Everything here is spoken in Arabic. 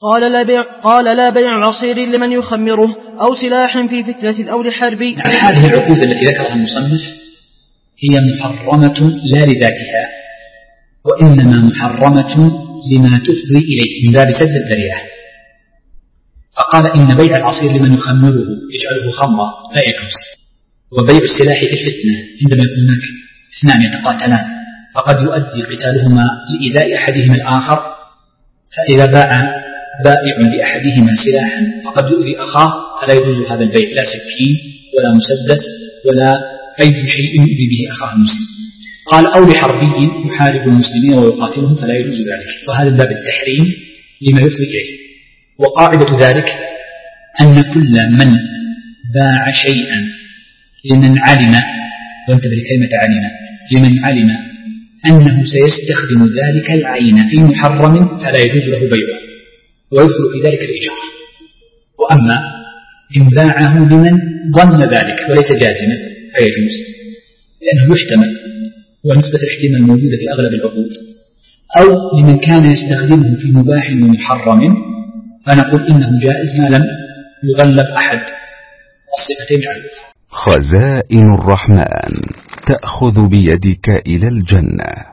قال لا بيع عصير لمن يخمره أو سلاح في فتنة أو لحرب. هذه العقود التي ذكرها المصنف هي محرمة لا لذاتها، وإنما محرمة لما تفضي إليه من باب سد الذريعة. فقال إن بيع العصير لمن يخمره يجعله خمرا لا يجوز، وبيع السلاح في الفتنة عندما يكون هناك اثنان يتقاتلان فقد يؤدي قتالهما لإيذاء أحدهما الآخر، فإذا باع بائع لأحدهما سلاحا فقد يؤذي أخاه فلا يجوز هذا البيع، لا سكين ولا مسدس ولا أي شيء يؤذي به أخاه المسلم. قال أو لحربي يحارب المسلمين ويقاتلهم فلا يجوز ذلك، وهذا باب التحريم لما يفضي إليه. وقاعدة ذلك أن كل من باع شيئا لمن علم، وانتبه لكلمة علم، لمن علم أنه سيستخدم ذلك العين في محرم فلا يجوز له بيعه، ويدخل في ذلك الإجارة. وأما إن باعه لمن ظن ذلك وليس جازما فيجوز، لأنه يحتمل، ونسبة الاحتمال موجودة في أغلب العقود. أو لمن كان يستخدمه في مباح ومحرم فنقول إنه جائز ما لم يغلب أحد الصفتين على الأخرى. خزائن الرحمن تأخذ بيدك إلى الجنة.